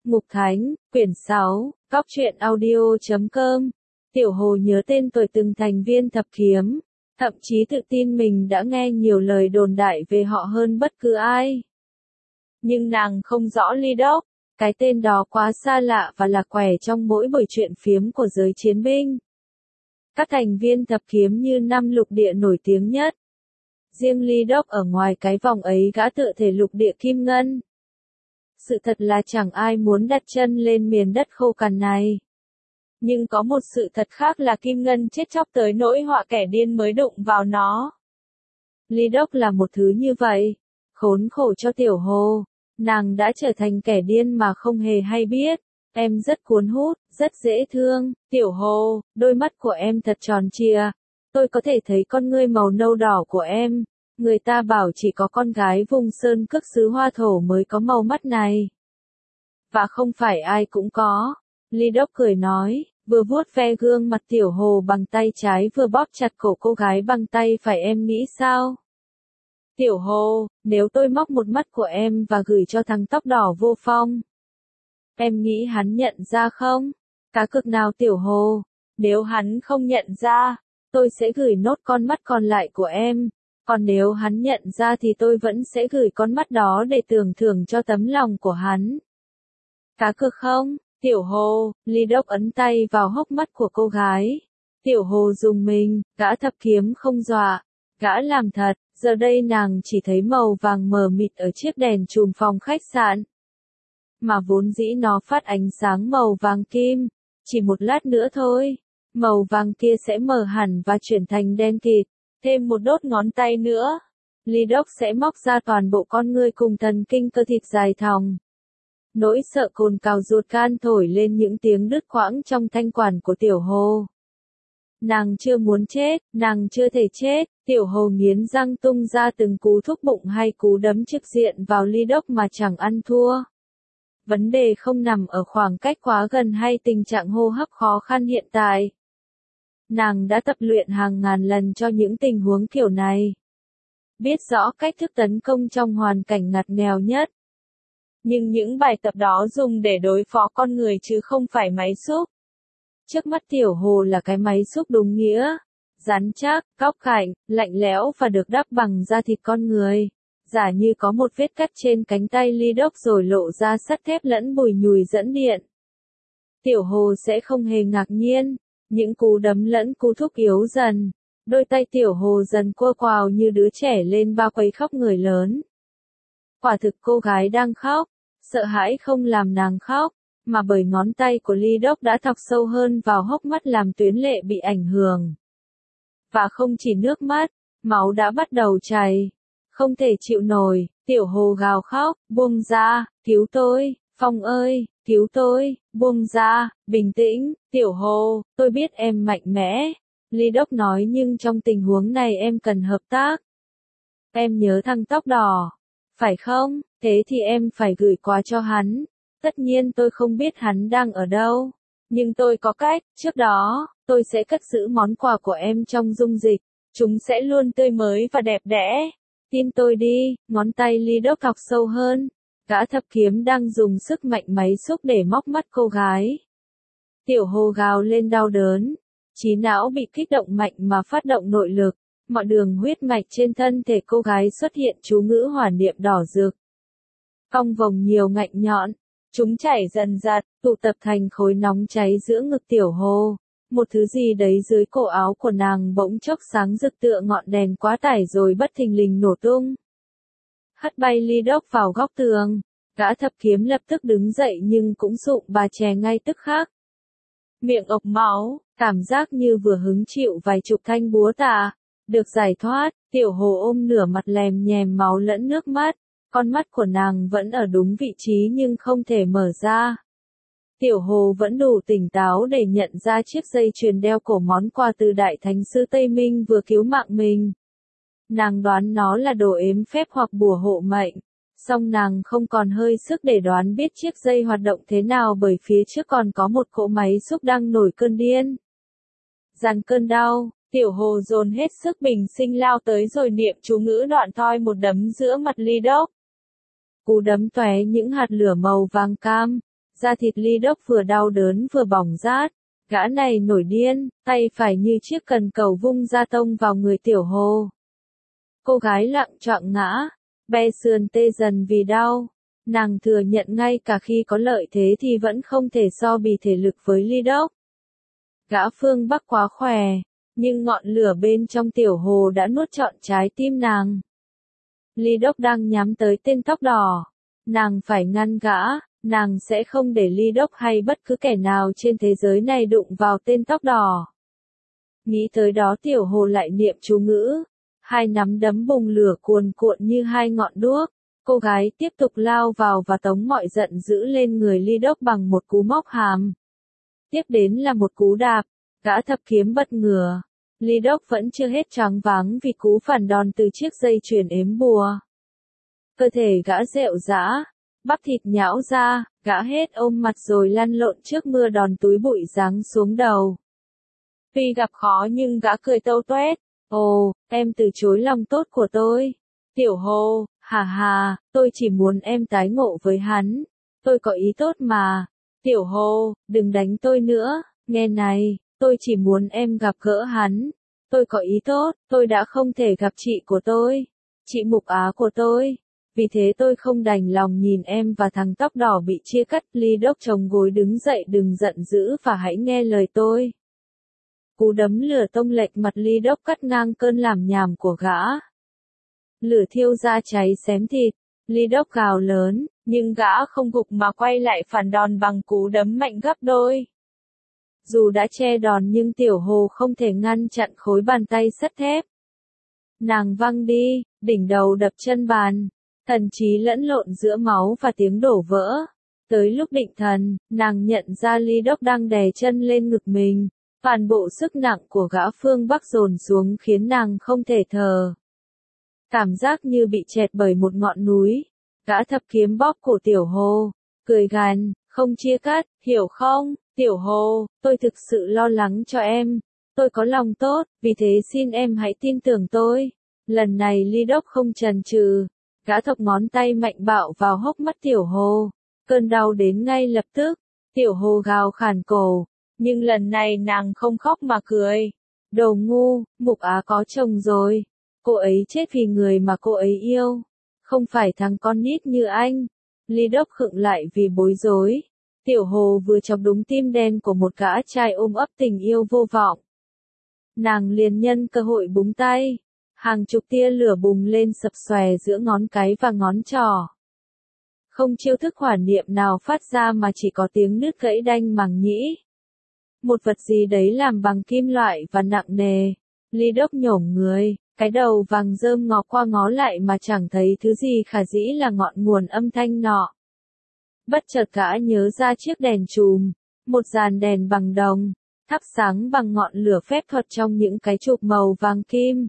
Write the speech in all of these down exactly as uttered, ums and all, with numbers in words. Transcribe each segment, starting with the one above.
Mục Thánh, quyển sáu, Cóc truyện audio chấm com. Tiểu Hồ nhớ tên tuổi từng thành viên thập kiếm, thậm chí tự tin mình đã nghe nhiều lời đồn đại về họ hơn bất cứ ai. Nhưng nàng không rõ Ly Đốc, cái tên đó quá xa lạ và lạc quẻ trong mỗi buổi chuyện phiếm của giới chiến binh. Các thành viên thập kiếm như năm lục địa nổi tiếng nhất. Riêng Ly Đốc ở ngoài cái vòng ấy gã tựa thể lục địa kim ngân. Sự thật là chẳng ai muốn đặt chân lên miền đất khô cằn này. Nhưng có một sự thật khác là kim ngân chết chóc tới nỗi họa kẻ điên mới đụng vào nó. Ly Đốc là một thứ như vậy. Khốn khổ cho Tiểu Hồ. Nàng đã trở thành kẻ điên mà không hề hay biết. Em rất cuốn hút, rất dễ thương. Tiểu Hồ, đôi mắt của em thật tròn trịa. Tôi có thể thấy con ngươi màu nâu đỏ của em. Người ta bảo chỉ có con gái vùng sơn cước xứ Hoa Thổ mới có màu mắt này. Và không phải ai cũng có. Ly Đốc cười nói, vừa vuốt ve gương mặt Tiểu Hồ bằng tay trái vừa bóp chặt cổ cô gái bằng tay phải. Em nghĩ sao? Tiểu Hồ, nếu tôi móc một mắt của em và gửi cho thằng tóc đỏ Vô Phong, em nghĩ hắn nhận ra không? Cá cược nào Tiểu Hồ? Nếu hắn không nhận ra, tôi sẽ gửi nốt con mắt còn lại của em. Còn nếu hắn nhận ra thì tôi vẫn sẽ gửi con mắt đó để tưởng thưởng cho tấm lòng của hắn. Cá cược không? Tiểu Hồ, Ly Đốc ấn tay vào hốc mắt của cô gái. Tiểu Hồ rùng mình, gã thập kiếm không dọa, gã làm thật. Giờ đây nàng chỉ thấy màu vàng mờ mịt ở chiếc đèn chùm phòng khách sạn. Mà vốn dĩ nó phát ánh sáng màu vàng kim. Chỉ một lát nữa thôi, màu vàng kia sẽ mờ hẳn và chuyển thành đen kịt. Thêm một đốt ngón tay nữa, Ly Đốc sẽ móc ra toàn bộ con ngươi cùng thần kinh cơ thịt dài thòng. Nỗi sợ cồn cào ruột gan thổi lên những tiếng đứt quãng trong thanh quản của Tiểu Hồ. Nàng chưa muốn chết, nàng chưa thể chết. Tiểu Hồ nghiến răng tung ra từng cú thúc bụng hay cú đấm trực diện vào Ly Đốc mà chẳng ăn thua. Vấn đề không nằm ở khoảng cách quá gần hay tình trạng hô hấp khó khăn hiện tại. Nàng đã tập luyện hàng ngàn lần cho những tình huống kiểu này. Biết rõ cách thức tấn công trong hoàn cảnh ngặt nghèo nhất. Nhưng những bài tập đó dùng để đối phó con người chứ không phải máy xúc. Trước mắt Tiểu Hồ là cái máy xúc đúng nghĩa. Rắn chắc, góc cạnh, lạnh lẽo và được đắp bằng da thịt con người. Giả như có một vết cắt trên cánh tay Ly Đốc rồi lộ ra sắt thép lẫn bùi nhùi dẫn điện. Tiểu Hồ sẽ không hề ngạc nhiên. Những cú đấm lẫn cú thúc yếu dần. Đôi tay Tiểu Hồ dần cua quào như đứa trẻ lên bao quấy khóc người lớn. Quả thực cô gái đang khóc. Sợ hãi không làm nàng khóc, mà bởi ngón tay của Ly Đốc đã thọc sâu hơn vào hốc mắt làm tuyến lệ bị ảnh hưởng. Và không chỉ nước mắt, máu đã bắt đầu chảy. Không thể chịu nổi, Tiểu Hồ gào khóc, buông ra, cứu tôi, Phong ơi, cứu tôi, buông ra, bình tĩnh, Tiểu Hồ, tôi biết em mạnh mẽ. Ly Đốc nói nhưng trong tình huống này em cần hợp tác. Em nhớ thằng tóc đỏ, phải không? Thế thì em phải gửi quà cho hắn. Tất nhiên tôi không biết hắn đang ở đâu. Nhưng tôi có cách, trước đó, tôi sẽ cất giữ món quà của em trong dung dịch. Chúng sẽ luôn tươi mới và đẹp đẽ. Tin tôi đi, ngón tay Ly Đốc thọc sâu hơn. Gã thập kiếm đang dùng sức mạnh máy xúc để móc mắt cô gái. Tiểu Hồ gào lên đau đớn. Trí não bị kích động mạnh mà phát động nội lực. Mọi đường huyết mạch trên thân thể cô gái xuất hiện chú ngữ hỏa niệm đỏ rực. Cong vòng nhiều ngạnh nhọn. Chúng chảy dần dạt, tụ tập thành khối nóng cháy giữa ngực Tiểu Hồ. Một thứ gì đấy dưới cổ áo của nàng bỗng chốc sáng rực tựa ngọn đèn quá tải rồi bất thình lình nổ tung. Hất bay Ly Đốc vào góc tường. Gã thập kiếm lập tức đứng dậy nhưng cũng sụng bà chè ngay tức khắc. Miệng ộc máu, cảm giác như vừa hứng chịu vài chục thanh búa tạ. Được giải thoát, Tiểu Hồ ôm nửa mặt lèm nhèm máu lẫn nước mắt. Con mắt của nàng vẫn ở đúng vị trí nhưng không thể mở ra. Tiểu Hồ vẫn đủ tỉnh táo để nhận ra chiếc dây chuyền đeo cổ món quà từ Đại Thánh Sư Tây Minh vừa cứu mạng mình. Nàng đoán nó là đồ ếm phép hoặc bùa hộ mệnh. Song nàng không còn hơi sức để đoán biết chiếc dây hoạt động thế nào bởi phía trước còn có một cỗ máy xúc đang nổi cơn điên. Dàn cơn đau, Tiểu Hồ dồn hết sức bình sinh lao tới rồi niệm chú ngữ đoạn thoi một đấm giữa mặt Ly Đốc. Cú đấm tóe những hạt lửa màu vàng cam, Da thịt Ly Đốc vừa đau đớn vừa bỏng rát. Gã này nổi điên, tay phải như chiếc cần cầu vung ra tông vào người Tiểu Hồ. Cô gái lặng choạng ngã, be sườn tê dần vì đau. Nàng thừa nhận ngay cả khi có lợi thế thì vẫn không thể so bì thể lực với Ly Đốc. Gã phương Bắc quá khỏe, nhưng ngọn lửa bên trong Tiểu Hồ đã nuốt trọn trái tim nàng. Ly Đốc đang nhắm tới tên tóc đỏ. Nàng phải ngăn gã, nàng sẽ không để Ly Đốc hay bất cứ kẻ nào trên thế giới này đụng vào tên tóc đỏ. Nghĩ tới đó Tiểu Hồ lại niệm chú ngữ. Hai nắm đấm bùng lửa cuồn cuộn như hai ngọn đuốc. Cô gái tiếp tục lao vào và tống mọi giận dữ lên người Ly Đốc bằng một cú móc hàm. Tiếp đến là một cú đạp, gã thập kiếm bật ngửa. Ly Đốc vẫn chưa hết choáng váng vì cú phản đòn từ chiếc dây chuyền ếm bùa. Cơ thể gã rệu rã, bắp thịt nhão ra, gã hết ôm mặt rồi lăn lộn trước mưa đòn túi bụi giáng xuống đầu. Tuy gặp khó nhưng gã cười tâu toét. Ồ, em từ chối lòng tốt của tôi. Tiểu Hồ, hà hà, tôi chỉ muốn em tái ngộ với hắn. Tôi có ý tốt mà. Tiểu Hồ, đừng đánh tôi nữa, nghe này, tôi chỉ muốn em gặp gỡ hắn. Tôi có ý tốt, tôi đã không thể gặp chị của tôi, chị Mục Á của tôi. Vì thế tôi không đành lòng nhìn em và thằng tóc đỏ bị chia cắt. Ly Đốc chống gối đứng dậy, đừng giận dữ và hãy nghe lời tôi. Cú đấm lửa tông lệch mặt Ly Đốc cắt ngang cơn làm nhảm của gã. Lửa thiêu da cháy xém thịt, Ly Đốc gào lớn, nhưng gã không gục mà quay lại phản đòn bằng cú đấm mạnh gấp đôi. Dù đã che đòn nhưng Tiểu Hồ không thể ngăn chặn khối bàn tay sắt thép. Nàng văng đi, đỉnh đầu đập chân bàn, thần trí lẫn lộn giữa máu và tiếng đổ vỡ. Tới lúc định thần, nàng nhận ra Ly Đốc đang đè chân lên ngực mình. Toàn bộ sức nặng của gã phương Bắc dồn xuống khiến nàng không thể thở. Cảm giác như bị chẹt bởi một ngọn núi. Gã thập kiếm bóp cổ Tiểu Hồ, cười gằn, không chia cắt, hiểu không, Tiểu Hồ, tôi thực sự lo lắng cho em. Tôi có lòng tốt, vì thế xin em hãy tin tưởng tôi. Lần này Ly Đốc không chần chừ. Gã thọc ngón tay mạnh bạo vào hốc mắt Tiểu Hồ. Cơn đau đến ngay lập tức. Tiểu Hồ gào khản cổ. Nhưng lần này nàng không khóc mà cười. Đồ ngu, Mục Á có chồng rồi. Cô ấy chết vì người mà cô ấy yêu. Không phải thằng con nít như anh. Ly Đốc khựng lại vì bối rối. Tiểu Hồ vừa chọc đúng tim đen của một gã trai ôm ấp tình yêu vô vọng. Nàng liền nhân cơ hội búng tay. Hàng chục tia lửa bùng lên sập xòe giữa ngón cái và ngón trỏ. Không chiêu thức hỏa niệm nào phát ra mà chỉ có tiếng nứt gãy đanh màng nhĩ. Một vật gì đấy làm bằng kim loại và nặng nề. Ly Đốc nhổm người, cái đầu vàng rơm ngó qua ngó lại mà chẳng thấy thứ gì khả dĩ là ngọn nguồn âm thanh nọ. Bất chợt gã nhớ ra chiếc đèn chùm, một dàn đèn bằng đồng, thắp sáng bằng ngọn lửa phép thuật trong những cái chụp màu vàng kim.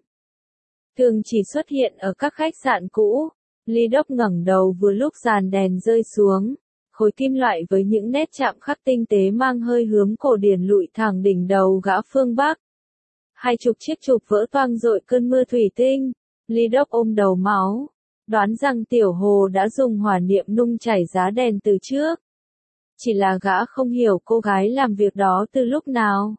Thường chỉ xuất hiện ở các khách sạn cũ. Ly Đốc ngẩng đầu vừa lúc dàn đèn rơi xuống. Khối kim loại với những nét chạm khắc tinh tế mang hơi hướng cổ điển lụi thẳng đỉnh đầu gã phương Bắc. Hai chục chiếc chụp vỡ toang dội cơn mưa thủy tinh. Ly Đốc ôm đầu máu. Đoán rằng Tiểu Hồ đã dùng hỏa niệm nung chảy giá đèn từ trước. Chỉ là gã không hiểu cô gái làm việc đó từ lúc nào.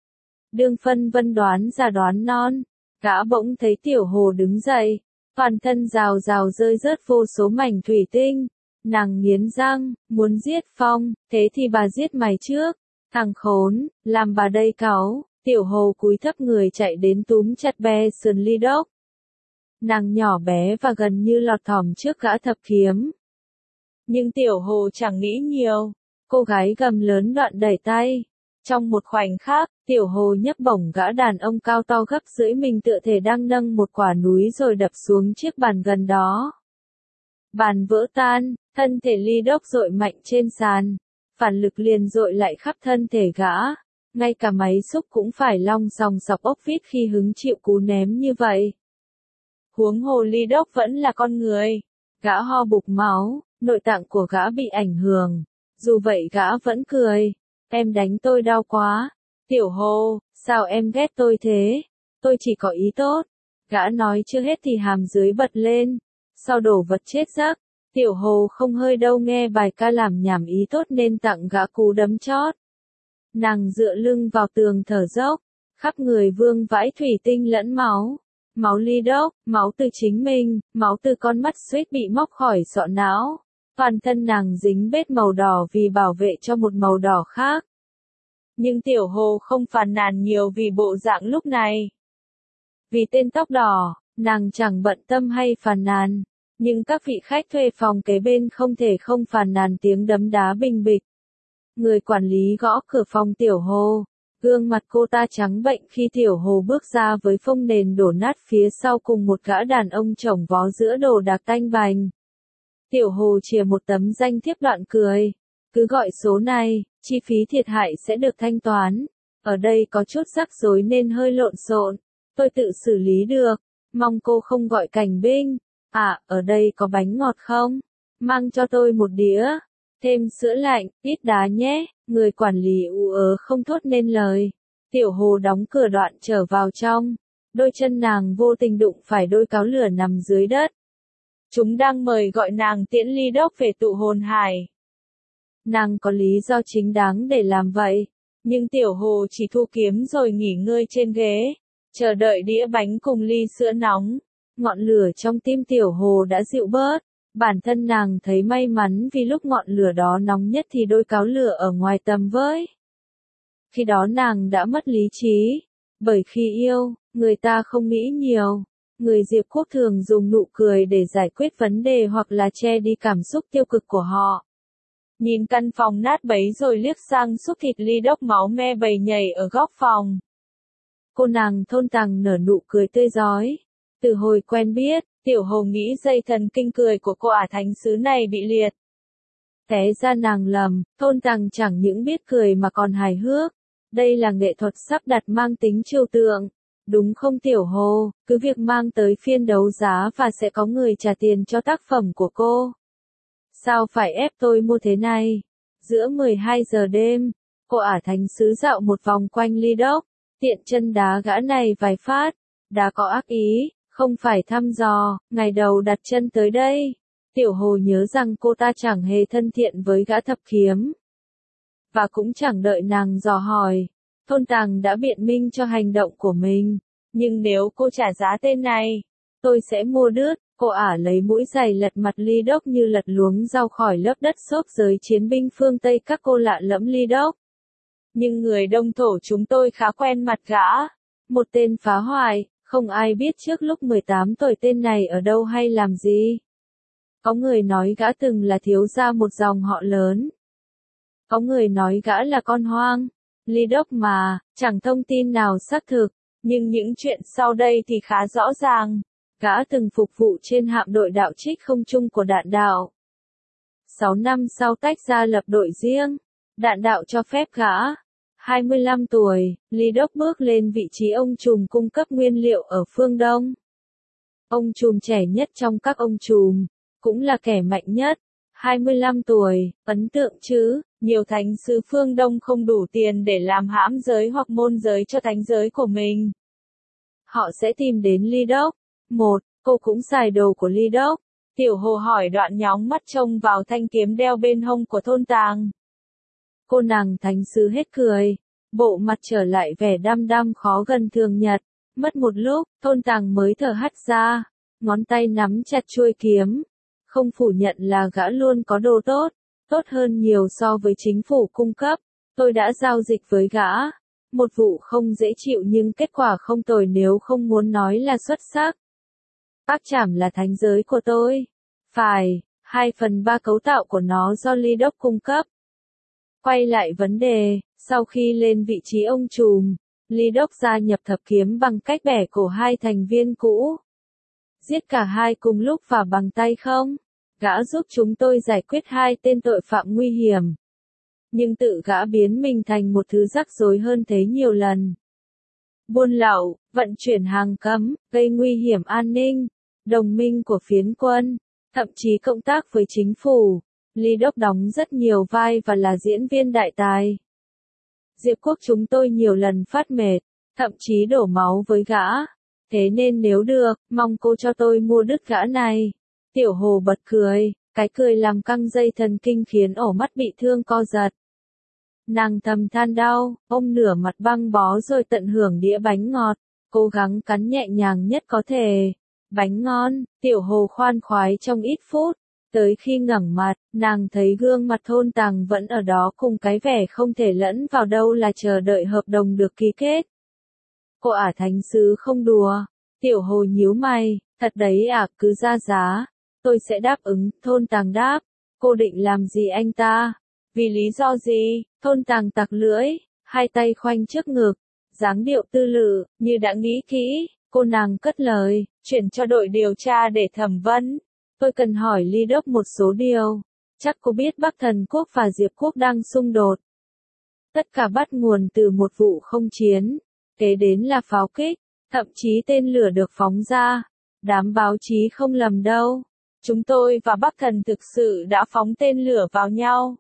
Đương phân vân đoán ra đoán non. Gã bỗng thấy Tiểu Hồ đứng dậy. Toàn thân rào rào rơi rớt vô số mảnh thủy tinh. Nàng nghiến răng, muốn giết Phong, thế thì bà giết mày trước. Thằng khốn, làm bà đây cáu. Tiểu Hồ cúi thấp người chạy đến túm chặt be sườn Ly Đốc. Nàng nhỏ bé và gần như lọt thỏm trước gã thập kiếm. Nhưng Tiểu Hồ chẳng nghĩ nhiều. Cô gái gầm lớn đoạn đẩy tay. Trong một khoảnh khắc, Tiểu Hồ nhấc bổng gã đàn ông cao to gấp rưỡi mình tựa thể đang nâng một quả núi rồi đập xuống chiếc bàn gần đó. Bàn vỡ tan, thân thể Ly Đốc dội mạnh trên sàn. Phản lực liền dội lại khắp thân thể gã. Ngay cả máy xúc cũng phải long sòng sọc ốc vít khi hứng chịu cú ném như vậy. Huống hồ Ly Đốc vẫn là con người. Gã ho bục máu, nội tạng của gã bị ảnh hưởng. Dù vậy gã vẫn cười. Em đánh tôi đau quá. Tiểu Hồ, sao em ghét tôi thế? Tôi chỉ có ý tốt. Gã nói chưa hết thì hàm dưới bật lên. Sau đổ vật chết giấc. Tiểu Hồ không hơi đâu nghe bài ca làm nhảm ý tốt nên tặng gã cú đấm chót. Nàng dựa lưng vào tường thở dốc, khắp người vương vãi thủy tinh lẫn máu. Máu ly đốc, máu từ chính mình, máu từ con mắt suýt bị móc khỏi sọ não. Toàn thân nàng dính vết màu đỏ vì bảo vệ cho một màu đỏ khác. Nhưng Tiểu Hồ không phàn nàn nhiều vì bộ dạng lúc này. Vì tên tóc đỏ, nàng chẳng bận tâm hay phàn nàn. Nhưng các vị khách thuê phòng kế bên không thể không phàn nàn tiếng đấm đá bình bịch. Người quản lý gõ cửa phòng Tiểu Hồ. Gương mặt cô ta trắng bệnh khi Tiểu Hồ bước ra với phông nền đổ nát phía sau cùng một gã đàn ông chồng vó giữa đồ đạc tanh bành. Tiểu Hồ chìa một tấm danh thiếp đoạn cười. Cứ gọi số này, chi phí thiệt hại sẽ được thanh toán. Ở đây có chút rắc rối nên hơi lộn xộn. Tôi tự xử lý được. Mong cô không gọi cảnh binh. À, ở đây có bánh ngọt không? Mang cho tôi một đĩa. Thêm sữa lạnh, ít đá nhé. Người quản lý ú ớ không thốt nên lời. Tiểu Hồ đóng cửa đoạn trở vào trong. Đôi chân nàng vô tình đụng phải đôi cáo lửa nằm dưới đất. Chúng đang mời gọi nàng tiễn ly đốc về tụ hồn hải. Nàng có lý do chính đáng để làm vậy. Nhưng Tiểu Hồ chỉ thu kiếm rồi nghỉ ngơi trên ghế. Chờ đợi đĩa bánh cùng ly sữa nóng. Ngọn lửa trong tim Tiểu Hồ đã dịu bớt. Bản thân nàng thấy may mắn vì lúc ngọn lửa đó nóng nhất thì đôi cáo lửa ở ngoài tầm với. Khi đó nàng đã mất lý trí. Bởi khi yêu, người ta không nghĩ nhiều. Người Diệp Quốc thường dùng nụ cười để giải quyết vấn đề hoặc là che đi cảm xúc tiêu cực của họ. Nhìn căn phòng nát bấy rồi liếc sang xúc thịt ly đốc máu me bầy nhảy ở góc phòng. Cô nàng thôn tàng nở nụ cười tươi rói. Từ hồi quen biết, Tiểu Hồ nghĩ dây thần kinh cười của cô ả thánh sứ này bị liệt. Té ra nàng lầm, thôn tàng chẳng những biết cười mà còn hài hước. Đây là nghệ thuật sắp đặt mang tính trừu tượng. Đúng không Tiểu Hồ, cứ việc mang tới phiên đấu giá và sẽ có người trả tiền cho tác phẩm của cô. Sao phải ép tôi mua thế này? Giữa mười hai giờ đêm, cô ả thánh sứ dạo một vòng quanh ly đốc, tiện chân đá gã này vài phát. Đá có ác ý, không phải thăm dò, ngày đầu đặt chân tới đây. Tiểu Hồ nhớ rằng cô ta chẳng hề thân thiện với gã thập kiếm. Và cũng chẳng đợi nàng dò hỏi. Thôn tàng đã biện minh cho hành động của mình. Nhưng nếu cô trả giá tên này, tôi sẽ mua đứt. Cô ả lấy mũi giày lật mặt ly đốc như lật luống rau khỏi lớp đất xốp giới chiến binh phương Tây các cô lạ lẫm ly đốc. Nhưng người Đông Thổ chúng tôi khá quen mặt gã. Một tên phá hoại, không ai biết trước lúc mười tám tuổi tên này ở đâu hay làm gì. Có người nói gã từng là thiếu gia một dòng họ lớn. Có người nói gã là con hoang. Ly đốc mà, chẳng thông tin nào xác thực. Nhưng những chuyện sau đây thì khá rõ ràng. Gã từng phục vụ trên hạm đội đạo trích không trung của đạn đạo. Sáu năm sau tách ra lập đội riêng. Đạn đạo cho phép gã. hai mươi lăm tuổi, Ly Đốc bước lên vị trí ông trùm cung cấp nguyên liệu ở phương Đông. Ông trùm trẻ nhất trong các ông trùm, cũng là kẻ mạnh nhất. hai mươi lăm tuổi, ấn tượng chứ, nhiều thánh sứ phương Đông không đủ tiền để làm hãm giới hoặc môn giới cho thánh giới của mình. Họ sẽ tìm đến Ly Đốc. Một, cô cũng xài đồ của Ly Đốc. Tiểu Hồ hỏi đoạn nhóng mắt trông vào thanh kiếm đeo bên hông của thôn tàng. Cô nàng thánh sứ hết cười. Bộ mặt trở lại vẻ đăm đăm khó gần thường nhật. Mất một lúc, thôn tàng mới thở hắt ra. Ngón tay nắm chặt chuôi kiếm. Không phủ nhận là gã luôn có đồ tốt. Tốt hơn nhiều so với chính phủ cung cấp. Tôi đã giao dịch với gã. Một vụ không dễ chịu nhưng kết quả không tồi nếu không muốn nói là xuất sắc. Bác Trảm là thánh giới của tôi. Phải, hai phần ba cấu tạo của nó do Ly Đốc cung cấp. Quay lại vấn đề, sau khi lên vị trí ông trùm, Ly Đốc gia nhập thập kiếm bằng cách bẻ cổ hai thành viên cũ. Giết cả hai cùng lúc và bằng tay không? Gã giúp chúng tôi giải quyết hai tên tội phạm nguy hiểm. Nhưng tự gã biến mình thành một thứ rắc rối hơn thế nhiều lần. Buôn lậu, vận chuyển hàng cấm, gây nguy hiểm an ninh, đồng minh của phiến quân, thậm chí cộng tác với chính phủ. Ly Đốc đóng rất nhiều vai và là diễn viên đại tài. Diệp Quốc chúng tôi nhiều lần phát mệt, thậm chí đổ máu với gã. Thế nên nếu được, mong cô cho tôi mua đứt gã này. Tiểu Hồ bật cười, Cái cười làm căng dây thần kinh khiến ổ mắt bị thương co giật. Nàng thầm than đau, ôm nửa mặt băng bó rồi tận hưởng đĩa bánh ngọt, cố gắng cắn nhẹ nhàng nhất có thể. Bánh ngon, Tiểu Hồ khoan khoái trong ít phút. Tới khi ngẩng mặt, nàng thấy gương mặt Thôn Tàng vẫn ở đó cùng cái vẻ không thể lẫn vào đâu là chờ đợi hợp đồng được ký kết. Cô ả thánh sứ không đùa. Tiểu Hồ nhíu mày, thật đấy à, cứ ra giá. Tôi sẽ đáp ứng, Thôn Tàng đáp. Cô định làm gì anh ta? Vì lý do gì? Thôn Tàng tặc lưỡi, hai tay khoanh trước ngực, dáng điệu tư lự, như đã nghĩ kỹ. Cô nàng cất lời, chuyển cho đội điều tra để thẩm vấn. Tôi cần hỏi Ly Đốc một số điều. Chắc cô biết Bắc Thần Quốc và Diệp Quốc đang xung đột. Tất cả bắt nguồn từ một vụ không chiến. Kế đến là pháo kích, thậm chí tên lửa được phóng ra. Đám báo chí không lầm đâu. Chúng tôi và Bắc Thần thực sự đã phóng tên lửa vào nhau.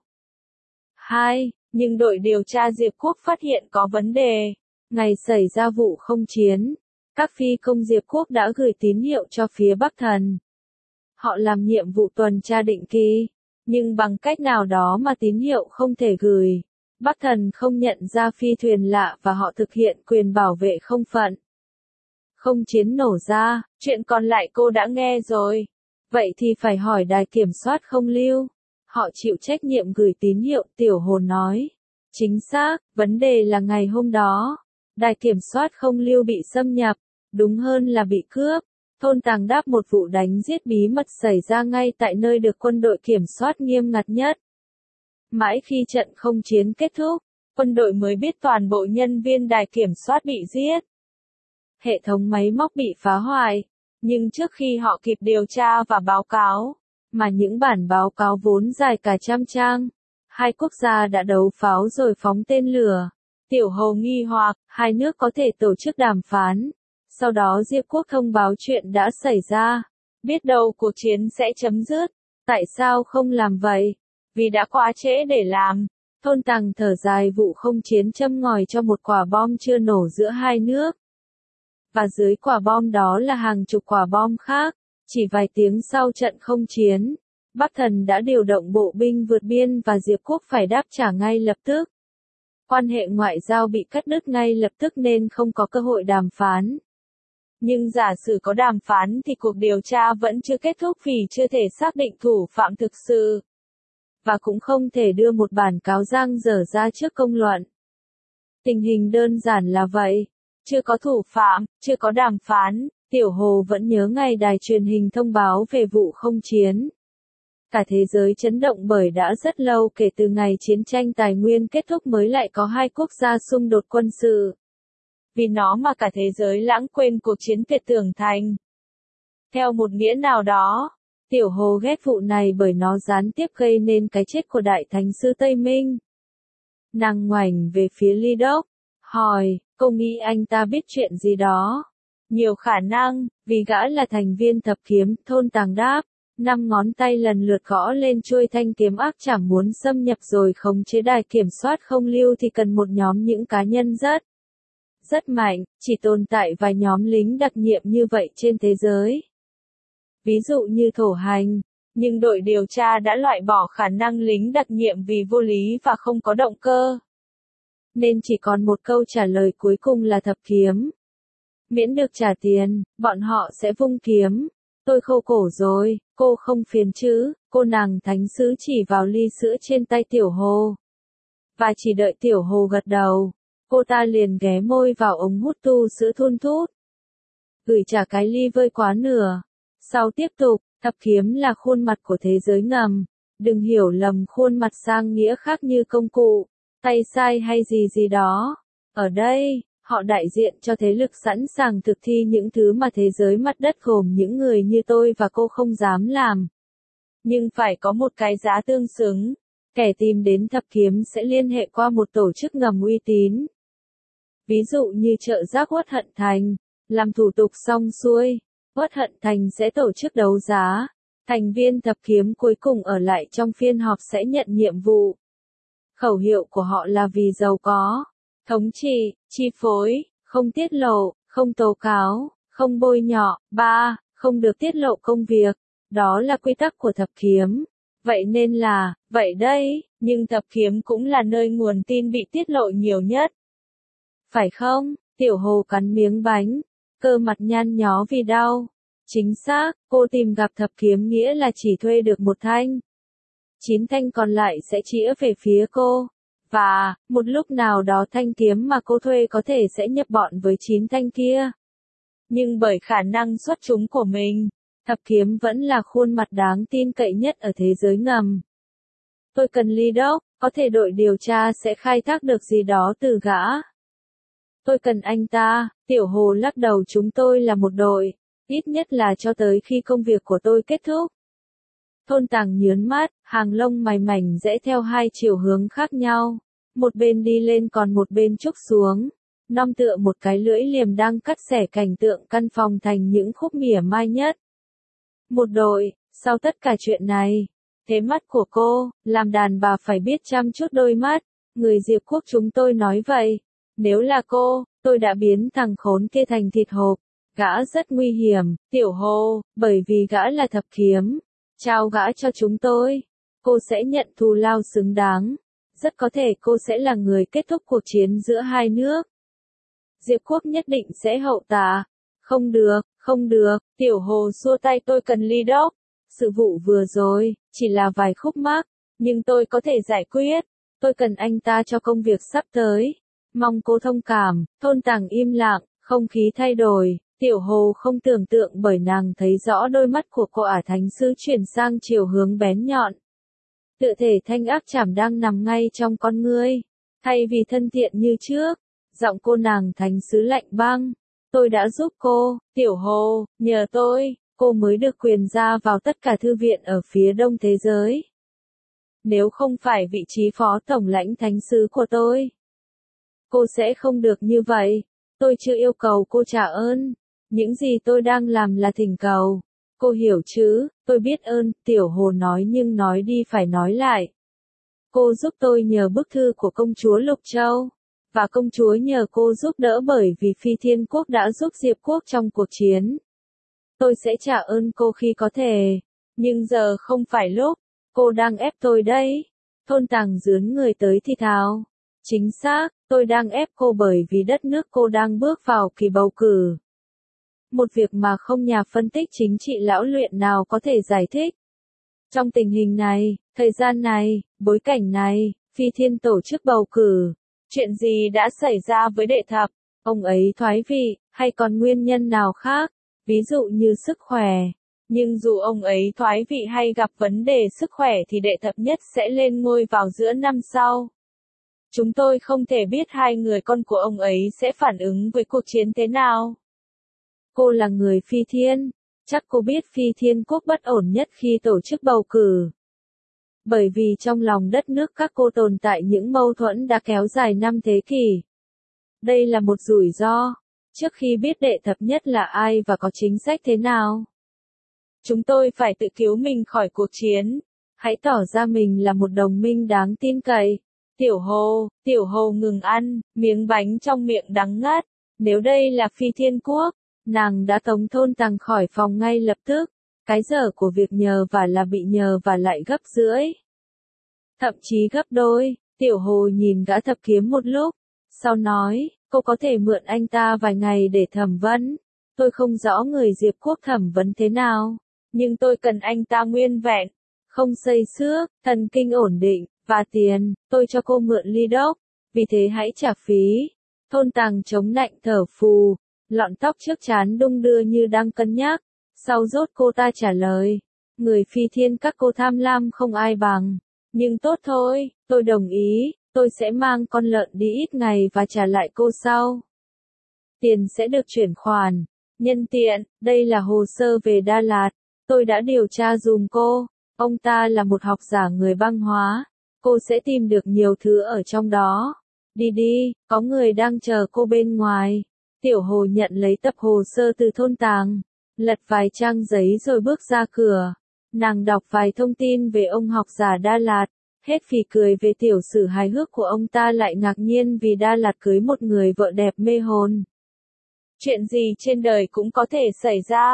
Hai, nhưng đội điều tra Diệp Quốc phát hiện có vấn đề. Ngày xảy ra vụ không chiến, các phi công Diệp Quốc đã gửi tín hiệu cho phía Bắc Thần. Họ làm nhiệm vụ tuần tra định kỳ, nhưng bằng cách nào đó mà tín hiệu không thể gửi. Bắc Thần không nhận ra phi thuyền lạ và họ thực hiện quyền bảo vệ không phận. Không chiến nổ ra, chuyện còn lại cô đã nghe rồi. Vậy thì phải hỏi đài kiểm soát không lưu. Họ chịu trách nhiệm gửi tín hiệu, Tiểu Hồ nói. Chính xác, vấn đề là ngày hôm đó, đài kiểm soát không lưu bị xâm nhập, đúng hơn là bị cướp. Thôn Tàng đáp một vụ đánh giết bí mật xảy ra ngay tại nơi được quân đội kiểm soát nghiêm ngặt nhất. Mãi khi trận không chiến kết thúc, quân đội mới biết toàn bộ nhân viên đài kiểm soát bị giết. Hệ thống máy móc bị phá hoại, nhưng trước khi họ kịp điều tra và báo cáo, mà những bản báo cáo vốn dài cả trăm trang, hai quốc gia đã đấu pháo rồi phóng tên lửa. Tiểu Hồ nghi hoặc, hai nước có thể tổ chức đàm phán. Sau đó Diệp Quốc thông báo chuyện đã xảy ra. Biết đâu cuộc chiến sẽ chấm dứt. Tại sao không làm vậy? Vì đã quá trễ để làm. Thôn Tàng thở dài vụ không chiến châm ngòi cho một quả bom chưa nổ giữa hai nước. Và dưới quả bom đó là hàng chục quả bom khác. Chỉ vài tiếng sau trận không chiến, Bắc Thần đã điều động bộ binh vượt biên và Diệp Quốc phải đáp trả ngay lập tức. Quan hệ ngoại giao bị cắt đứt ngay lập tức nên không có cơ hội đàm phán. Nhưng giả sử có đàm phán thì cuộc điều tra vẫn chưa kết thúc vì chưa thể xác định thủ phạm thực sự. Và cũng không thể đưa một bản cáo giang dở ra trước công luận. Tình hình đơn giản là vậy. Chưa có thủ phạm, chưa có đàm phán, Tiểu Hồ vẫn nhớ ngày đài truyền hình thông báo về vụ không chiến. Cả thế giới chấn động bởi đã rất lâu kể từ ngày chiến tranh tài nguyên kết thúc mới lại có hai quốc gia xung đột quân sự. Vì nó mà cả thế giới lãng quên cuộc chiến tuyệt tưởng thành. Theo một nghĩa nào đó, Tiểu Hồ ghét vụ này bởi nó gián tiếp gây nên cái chết của Đại Thánh Sư Tây Minh. Nàng ngoảnh về phía Ly Đốc, hỏi, cô nghĩ anh ta biết chuyện gì đó? Nhiều khả năng, vì gã là thành viên thập kiếm, Thôn Tàng đáp. Năm ngón tay lần lượt gõ lên chuôi thanh kiếm ác chảm muốn xâm nhập rồi khống chế đài kiểm soát không lưu thì cần một nhóm những cá nhân rất, rất mạnh, chỉ tồn tại vài nhóm lính đặc nhiệm như vậy trên thế giới. Ví dụ như thổ hành, nhưng đội điều tra đã loại bỏ khả năng lính đặc nhiệm vì vô lý và không có động cơ. Nên chỉ còn một câu trả lời cuối cùng là thập kiếm. Miễn được trả tiền, bọn họ sẽ vung kiếm. Tôi khô cổ rồi, cô không phiền chứ? Cô nàng thánh sứ chỉ vào ly sữa trên tay Tiểu Hồ. Và chỉ đợi Tiểu Hồ gật đầu, cô ta liền ghé môi vào ống hút tu sữa thun thút. Gửi trả cái ly vơi quá nửa. Sau tiếp tục, thập kiếm là khuôn mặt của thế giới ngầm. Đừng hiểu lầm khuôn mặt sang nghĩa khác như công cụ, tay sai hay gì gì đó. Ở đây, họ đại diện cho thế lực sẵn sàng thực thi những thứ mà thế giới mặt đất gồm những người như tôi và cô không dám làm. Nhưng phải có một cái giá tương xứng. Kẻ tìm đến thập kiếm sẽ liên hệ qua một tổ chức ngầm uy tín. Ví dụ như chợ rác Uất Hận Thành, làm thủ tục xong xuôi, Uất Hận Thành sẽ tổ chức đấu giá. Thành viên thập kiếm cuối cùng ở lại trong phiên họp sẽ nhận nhiệm vụ. Khẩu hiệu của họ là vì giàu có, thống trị, chi phối, không tiết lộ, không tố cáo, không bôi nhọ. Ba, không được tiết lộ công việc. Đó là quy tắc của thập kiếm. Vậy nên là, vậy đây, nhưng Thập Kiếm cũng là nơi nguồn tin bị tiết lộ nhiều nhất. Phải không? Tiểu Hồ cắn miếng bánh, cơ mặt nhăn nhó vì đau. Chính xác, cô tìm gặp Thập Kiếm nghĩa là chỉ thuê được một thanh. Chín thanh còn lại sẽ chĩa về phía cô. Và, một lúc nào đó thanh kiếm mà cô thuê có thể sẽ nhập bọn với chín thanh kia. Nhưng bởi khả năng xuất chúng của mình, Thập Kiếm vẫn là khuôn mặt đáng tin cậy nhất ở thế giới ngầm. Tôi cần Ly Đốc, có thể đội điều tra sẽ khai thác được gì đó từ gã. Tôi cần anh ta, Tiểu Hồ lắc đầu, chúng tôi là một đội, ít nhất là cho tới khi công việc của tôi kết thúc. Thôn Tàng nhớn mắt, hàng lông mày mảnh rẽ theo hai chiều hướng khác nhau, một bên đi lên còn một bên trúc xuống. Năm tựa một cái lưỡi liềm đang cắt xẻ cảnh tượng căn phòng thành những khúc mỉa mai nhất. Một đội, sau tất cả chuyện này, thế mắt của cô, làm đàn bà phải biết chăm chút đôi mắt, người Diệp Quốc chúng tôi nói vậy. Nếu là cô, tôi đã biến thằng khốn kia thành thịt hộp. Gã rất nguy hiểm, Tiểu Hồ, bởi vì gã là Thập Kiếm. Trao gã cho chúng tôi. Cô sẽ nhận thù lao xứng đáng. Rất có thể cô sẽ là người kết thúc cuộc chiến giữa hai nước. Diệp Quốc nhất định sẽ hậu tạ. Không được, không được, Tiểu Hồ xua tay, tôi cần Ly Đốc. Sự vụ vừa rồi, chỉ là vài khúc mắc, nhưng tôi có thể giải quyết. Tôi cần anh ta cho công việc sắp tới. Mong cô thông cảm. Thôn Tàng im lặng, không khí thay đổi. Tiểu Hồ không tưởng tượng bởi nàng thấy rõ đôi mắt của cô ả thánh sứ chuyển sang chiều hướng bén nhọn. Tự thể thanh ác chảm đang nằm ngay trong con ngươi. Thay vì thân thiện như trước, giọng cô nàng thánh sứ lạnh băng. Tôi đã giúp cô, Tiểu Hồ, nhờ tôi, cô mới được quyền ra vào tất cả thư viện ở phía đông thế giới. Nếu không phải vị trí phó tổng lãnh thánh sứ của tôi, cô sẽ không được như vậy. Tôi chưa yêu cầu cô trả ơn. Những gì tôi đang làm là thỉnh cầu. Cô hiểu chứ, tôi biết ơn, Tiểu Hồ nói nhưng nói đi phải nói lại. Cô giúp tôi nhờ bức thư của công chúa Lục Châu. Và công chúa nhờ cô giúp đỡ bởi vì Phi Thiên Quốc đã giúp Diệp Quốc trong cuộc chiến. Tôi sẽ trả ơn cô khi có thể. Nhưng giờ không phải lúc. Cô đang ép tôi đấy. Thôn Tàng dướn người tới thì thào. Chính xác, tôi đang ép cô bởi vì đất nước cô đang bước vào kỳ bầu cử. Một việc mà không nhà phân tích chính trị lão luyện nào có thể giải thích. Trong tình hình này, thời gian này, bối cảnh này, Phi Thiên tổ chức bầu cử. Chuyện gì đã xảy ra với Đệ Thập? Ông ấy thoái vị, hay còn nguyên nhân nào khác? Ví dụ như sức khỏe. Nhưng dù ông ấy thoái vị hay gặp vấn đề sức khỏe thì Đệ Thập nhất sẽ lên ngôi vào giữa năm sau. Chúng tôi không thể biết hai người con của ông ấy sẽ phản ứng với cuộc chiến thế nào. Cô là người Phi Thiên, chắc cô biết Phi Thiên Quốc bất ổn nhất khi tổ chức bầu cử. Bởi vì trong lòng đất nước các cô tồn tại những mâu thuẫn đã kéo dài năm thế kỷ. Đây là một rủi ro, trước khi biết Đệ Thập nhất là ai và có chính sách thế nào. Chúng tôi phải tự cứu mình khỏi cuộc chiến. Hãy tỏ ra mình là một đồng minh đáng tin cậy. Tiểu Hồ, Tiểu Hồ ngừng ăn, miếng bánh trong miệng đắng ngắt. Nếu đây là Phi Thiên Quốc, nàng đã tống Thôn Tàng khỏi phòng ngay lập tức. Cái giờ của việc nhờ và là bị nhờ và lại gấp rưỡi. Thậm chí gấp đôi. Tiểu Hồ nhìn gã Thập Kiếm một lúc. Sau nói, cô có thể mượn anh ta vài ngày để thẩm vấn. Tôi không rõ người Diệp Quốc thẩm vấn thế nào. Nhưng tôi cần anh ta nguyên vẹn. Không xây xước, thần kinh ổn định, và tiền. Tôi cho cô mượn Ly Đốc. Vì thế hãy trả phí. Thôn Tàng chống nạnh thở phù. Lọn tóc trước trán đung đưa như đang cân nhắc. Sau rốt cô ta trả lời. Người Phi Thiên các cô tham lam không ai bằng. Nhưng tốt thôi, tôi đồng ý. Tôi sẽ mang con lợn đi ít ngày và trả lại cô sau. Tiền sẽ được chuyển khoản. Nhân tiện, đây là hồ sơ về Đa Lạt. Tôi đã điều tra dùm cô. Ông ta là một học giả người băng hóa. Cô sẽ tìm được nhiều thứ ở trong đó. Đi đi, có người đang chờ cô bên ngoài. Tiểu Hồ nhận lấy tập hồ sơ từ Thôn Tàng. Lật vài trang giấy rồi bước ra cửa. Nàng đọc vài thông tin về ông học giả Đa Lạt. Hết phì cười về tiểu sử hài hước của ông ta lại ngạc nhiên vì Đa Lạt cưới một người vợ đẹp mê hồn. Chuyện gì trên đời cũng có thể xảy ra.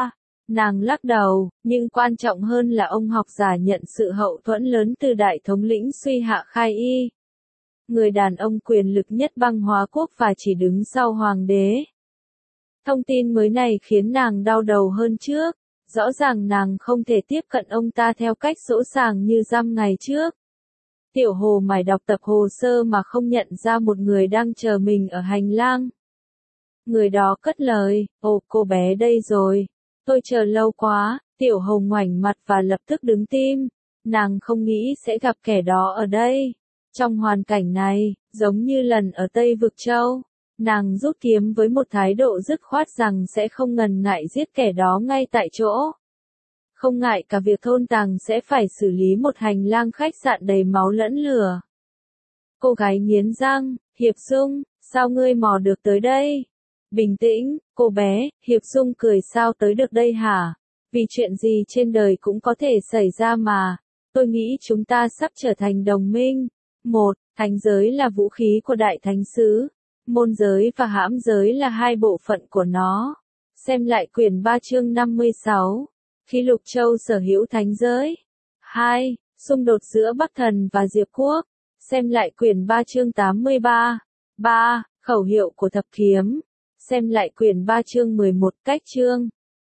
Nàng lắc đầu, nhưng quan trọng hơn là ông học giả nhận sự hậu thuẫn lớn từ đại thống lĩnh Suy Hạ Khai Y. Người đàn ông quyền lực nhất băng Hóa quốc và chỉ đứng sau hoàng đế. Thông tin mới này khiến nàng đau đầu hơn trước. Rõ ràng nàng không thể tiếp cận ông ta theo cách dỗ dàng như dăm ngày trước. Tiểu Hồ mải đọc tập hồ sơ mà không nhận ra một người đang chờ mình ở hành lang. Người đó cất lời, ồ cô bé đây rồi, tôi chờ lâu quá. Tiểu Hồ ngoảnh mặt và lập tức đứng tim, nàng không nghĩ sẽ gặp kẻ đó ở đây. Trong hoàn cảnh này, giống như lần ở Tây Vực Châu, nàng rút kiếm với một thái độ dứt khoát rằng sẽ không ngần ngại giết kẻ đó ngay tại chỗ. Không ngại cả việc thôn tàng sẽ phải xử lý một hành lang khách sạn đầy máu lẫn lửa. Cô gái nghiến răng, Hiệp Dung, sao ngươi mò được tới đây? Bình tĩnh, cô bé, Hiệp Dung cười, sao tới được đây hả? Vì chuyện gì trên đời cũng có thể xảy ra mà. Tôi nghĩ chúng ta sắp trở thành đồng minh. Một, thánh giới là vũ khí của đại thánh sứ. Môn giới và hãm giới là hai bộ phận của nó. Xem lại quyển ba chương năm mươi sáu. Khi Lục Châu sở hữu thánh giới. Hai, xung đột giữa Bắc Thần và Diệp Quốc. Xem lại quyển ba chương tám mươi ba. Ba, khẩu hiệu của thập kiếm. Xem lại quyển ba chương mười một, cách chương.